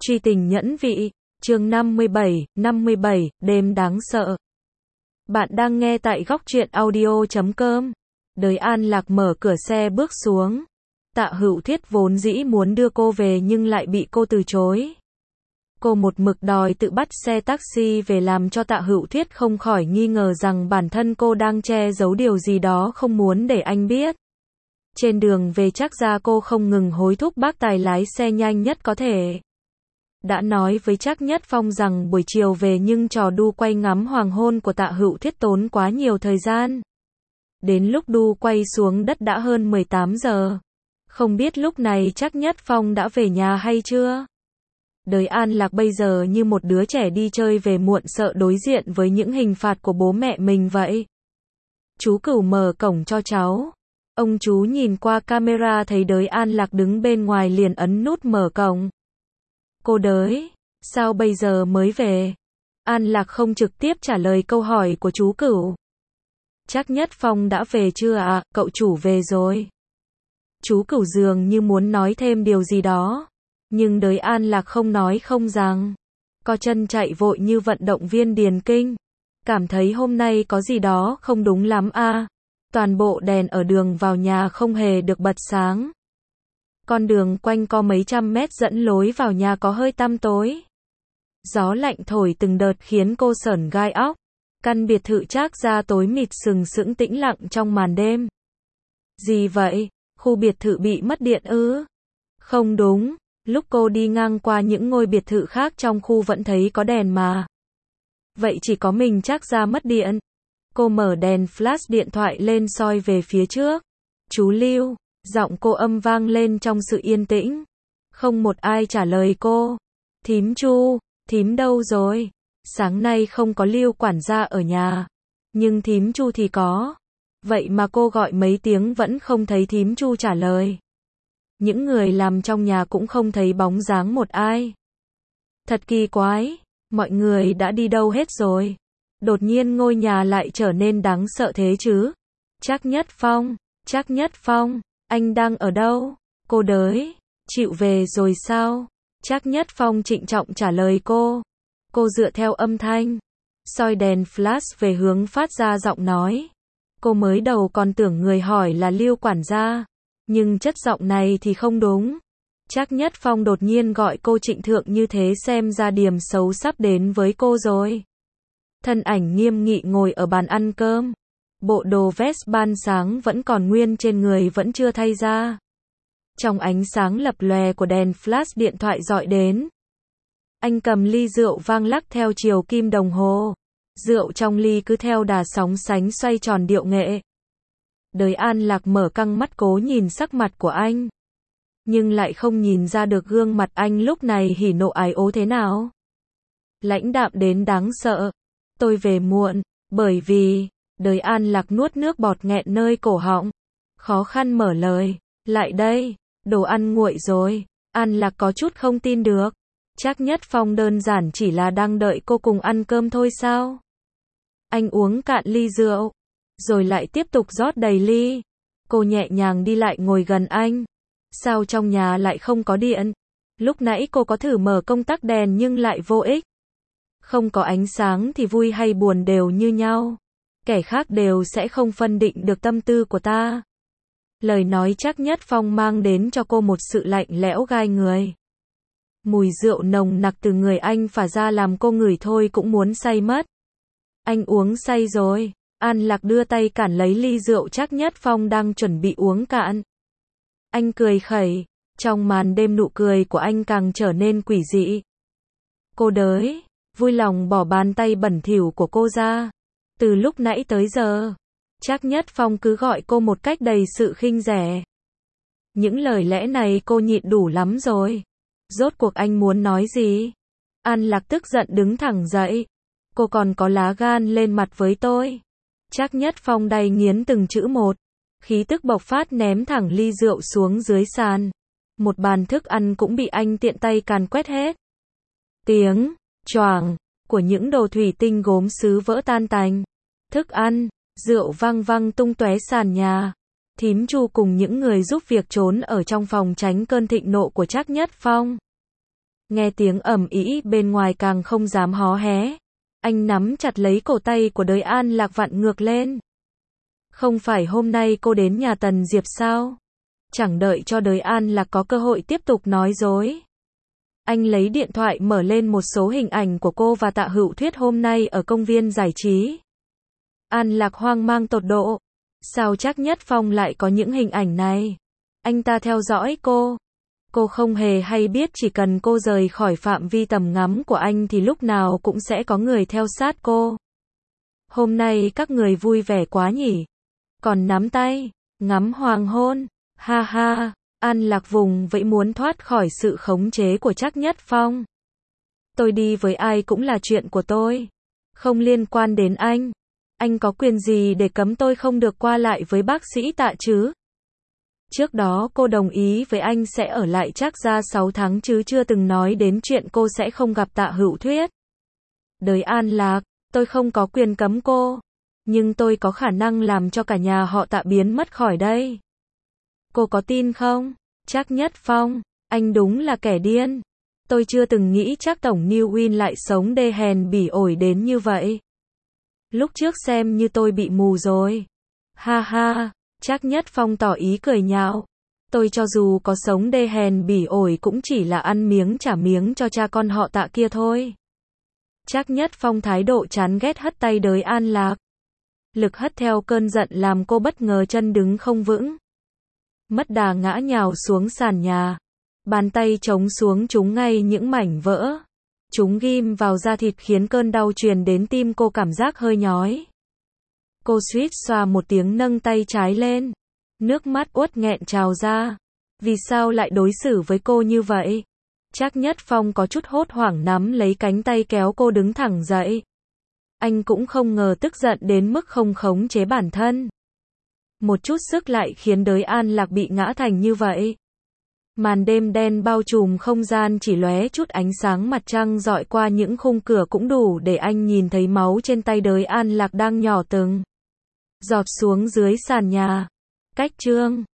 Truy tình nhẫn vị, chương 57, đêm đáng sợ. Bạn đang nghe tại góc truyện audio.com. Đời An Lạc mở cửa xe bước xuống. Tạ Hữu Thiết vốn dĩ muốn đưa cô về nhưng lại bị cô từ chối. Cô một mực đòi tự bắt xe taxi về làm cho Tạ Hữu Thiết không khỏi nghi ngờ rằng bản thân cô đang che giấu điều gì đó không muốn để anh biết. Trên đường về Trác Gia cô không ngừng hối thúc bác tài lái xe nhanh nhất có thể. Đã nói với Trác Nhất Phong rằng buổi chiều về nhưng trò đu quay ngắm hoàng hôn của Tạ Hữu Thiết tốn quá nhiều thời gian. Đến lúc đu quay xuống đất đã hơn 18 giờ. Không biết lúc này Trác Nhất Phong đã về nhà hay chưa? Đời An Lạc bây giờ như một đứa trẻ đi chơi về muộn sợ đối diện với những hình phạt của bố mẹ mình vậy. Chú Cửu mở cổng cho cháu. Ông chú nhìn qua camera thấy Đới An Lạc đứng bên ngoài liền ấn nút mở cổng. Cô Đới, sao bây giờ mới về? An Lạc không trực tiếp trả lời câu hỏi của chú Cửu. Trác Nhất Phong đã về chưa ạ? Cậu chủ về rồi. Chú Cửu dường như muốn nói thêm điều gì đó. Nhưng Đới An Lạc không nói không rằng. Co chân chạy vội như vận động viên điền kinh. Cảm thấy hôm nay có gì đó không đúng lắm a. Toàn bộ đèn ở đường vào nhà không hề được bật sáng. Con đường quanh co mấy trăm mét dẫn lối vào nhà có hơi tăm tối. Gió lạnh thổi từng đợt khiến cô sởn gai óc. Căn biệt thự Trác Gia tối mịt sừng sững tĩnh lặng trong màn đêm. Gì vậy? Khu biệt thự bị mất điện ư? Không đúng, lúc cô đi ngang qua những ngôi biệt thự khác trong khu vẫn thấy có đèn mà. Vậy chỉ có mình Trác Gia mất điện. Cô mở đèn flash điện thoại lên soi về phía trước. Chú Lưu, giọng cô âm vang lên trong sự yên tĩnh. Không một ai trả lời cô. Thím Chu, thím đâu rồi? Sáng nay không có Lưu quản gia ở nhà. Nhưng thím Chu thì có. Vậy mà cô gọi mấy tiếng vẫn không thấy thím Chu trả lời. Những người làm trong nhà cũng không thấy bóng dáng một ai. Thật kỳ quái, mọi người đã đi đâu hết rồi? Đột nhiên ngôi nhà lại trở nên đáng sợ thế chứ? Trác Nhất Phong, anh đang ở đâu? Cô Đới, chịu về rồi sao? Trác Nhất Phong trịnh trọng trả lời cô. Cô dựa theo âm thanh, soi đèn flash về hướng phát ra giọng nói. Cô mới đầu còn tưởng người hỏi là Lưu quản gia, nhưng chất giọng này thì không đúng. Trác Nhất Phong đột nhiên gọi cô trịnh thượng như thế xem ra điểm xấu sắp đến với cô rồi. Thân ảnh nghiêm nghị ngồi ở bàn ăn cơm. Bộ đồ vest ban sáng vẫn còn nguyên trên người vẫn chưa thay ra. Trong ánh sáng lập lòe của đèn flash điện thoại dọi đến. Anh cầm ly rượu vang lắc theo chiều kim đồng hồ. Rượu trong ly cứ theo đà sóng sánh xoay tròn điệu nghệ. Đới An Lạc mở căng mắt cố nhìn sắc mặt của anh. Nhưng lại không nhìn ra được gương mặt anh lúc này hỉ nộ ái ố thế nào. Lãnh đạm đến đáng sợ. Tôi về muộn, bởi vì, Đới An Lạc nuốt nước bọt nghẹn nơi cổ họng. Khó khăn mở lời, lại đây, đồ ăn nguội rồi. An Lạc có chút không tin được. Trác Nhất Phong đơn giản chỉ là đang đợi cô cùng ăn cơm thôi sao? Anh uống cạn ly rượu, rồi lại tiếp tục rót đầy ly. Cô nhẹ nhàng đi lại ngồi gần anh. Sao trong nhà lại không có điện? Lúc nãy cô có thử mở công tắc đèn nhưng lại vô ích. Không có ánh sáng thì vui hay buồn đều như nhau. Kẻ khác đều sẽ không phân định được tâm tư của ta. Lời nói Trác Nhất Phong mang đến cho cô một sự lạnh lẽo gai người. Mùi rượu nồng nặc từ người anh phả ra làm cô ngửi thôi cũng muốn say mất. Anh uống say rồi. An Lạc đưa tay cản lấy ly rượu Trác Nhất Phong đang chuẩn bị uống cạn. Anh cười khẩy. Trong màn đêm nụ cười của anh càng trở nên quỷ dị. Cô Đới, vui lòng bỏ bàn tay bẩn thỉu của cô ra. Từ lúc nãy tới giờ, Trác Nhất Phong cứ gọi cô một cách đầy sự khinh rẻ. Những lời lẽ này cô nhịn đủ lắm rồi. Rốt cuộc anh muốn nói gì? An Lạc tức giận đứng thẳng dậy. Cô còn có lá gan lên mặt với tôi. Trác Nhất Phong đay nghiến từng chữ một. Khí tức bộc phát ném thẳng ly rượu xuống dưới sàn. Một bàn thức ăn cũng bị anh tiện tay càn quét hết. Tiếng choảng của những đồ thủy tinh gốm sứ vỡ tan tành. Thức ăn, rượu văng văng tung tóe sàn nhà. Thím Chu cùng những người giúp việc trốn ở trong phòng tránh cơn thịnh nộ của Trác Nhất Phong. Nghe tiếng ầm ĩ bên ngoài càng không dám hó hé. Anh nắm chặt lấy cổ tay của Đới An Lạc vặn ngược lên. Không phải hôm nay cô đến nhà Tần Diệp sao? Chẳng đợi cho Đới An Lạc có cơ hội tiếp tục nói dối. Anh lấy điện thoại mở lên một số hình ảnh của cô và Tạ Hữu Thuyết hôm nay ở công viên giải trí. An Lạc hoang mang tột độ. Sao Trác Nhất Phong lại có những hình ảnh này? Anh ta theo dõi cô. Cô không hề hay biết chỉ cần cô rời khỏi phạm vi tầm ngắm của anh thì lúc nào cũng sẽ có người theo sát cô. Hôm nay các người vui vẻ quá nhỉ? Còn nắm tay, ngắm hoàng hôn. Ha ha, An Lạc vùng vẫy muốn thoát khỏi sự khống chế của Trác Nhất Phong. Tôi đi với ai cũng là chuyện của tôi. Không liên quan đến anh. Anh có quyền gì để cấm tôi không được qua lại với bác sĩ Tạ chứ? Trước đó cô đồng ý với anh sẽ ở lại Trác gia 6 tháng chứ chưa từng nói đến chuyện cô sẽ không gặp Tạ Hữu Thuyết. Đới An Lạc, tôi không có quyền cấm cô. Nhưng tôi có khả năng làm cho cả nhà họ Tạ biến mất khỏi đây. Cô có tin không? Trác Nhất Phong, anh đúng là kẻ điên. Tôi chưa từng nghĩ Trác tổng New Win lại sống đê hèn bỉ ổi đến như vậy. Lúc trước xem như tôi bị mù rồi. Ha ha, Trác Nhất Phong tỏ ý cười nhạo. Tôi cho dù có sống đê hèn bỉ ổi cũng chỉ là ăn miếng trả miếng cho cha con họ Tạ kia thôi. Trác Nhất Phong thái độ chán ghét hất tay Đới An Lạc. Lực hất theo cơn giận làm cô bất ngờ chân đứng không vững. Mất đà ngã nhào xuống sàn nhà. Bàn tay chống xuống trúng ngay những mảnh vỡ. Chúng ghim vào da thịt khiến cơn đau truyền đến tim cô cảm giác hơi nhói. Cô suýt xoa một tiếng nâng tay trái lên. Nước mắt uất nghẹn trào ra. Vì sao lại đối xử với cô như vậy? Trác Nhất Phong có chút hốt hoảng nắm lấy cánh tay kéo cô đứng thẳng dậy. Anh cũng không ngờ tức giận đến mức không khống chế bản thân. Một chút sức lại khiến Đới An Lạc bị ngã thành như vậy. Màn đêm đen bao trùm không gian chỉ lóe chút ánh sáng mặt trăng dọi qua những khung cửa cũng đủ để anh nhìn thấy máu trên tay Đới An Lạc đang nhỏ từng giọt xuống dưới sàn nhà. Cách chương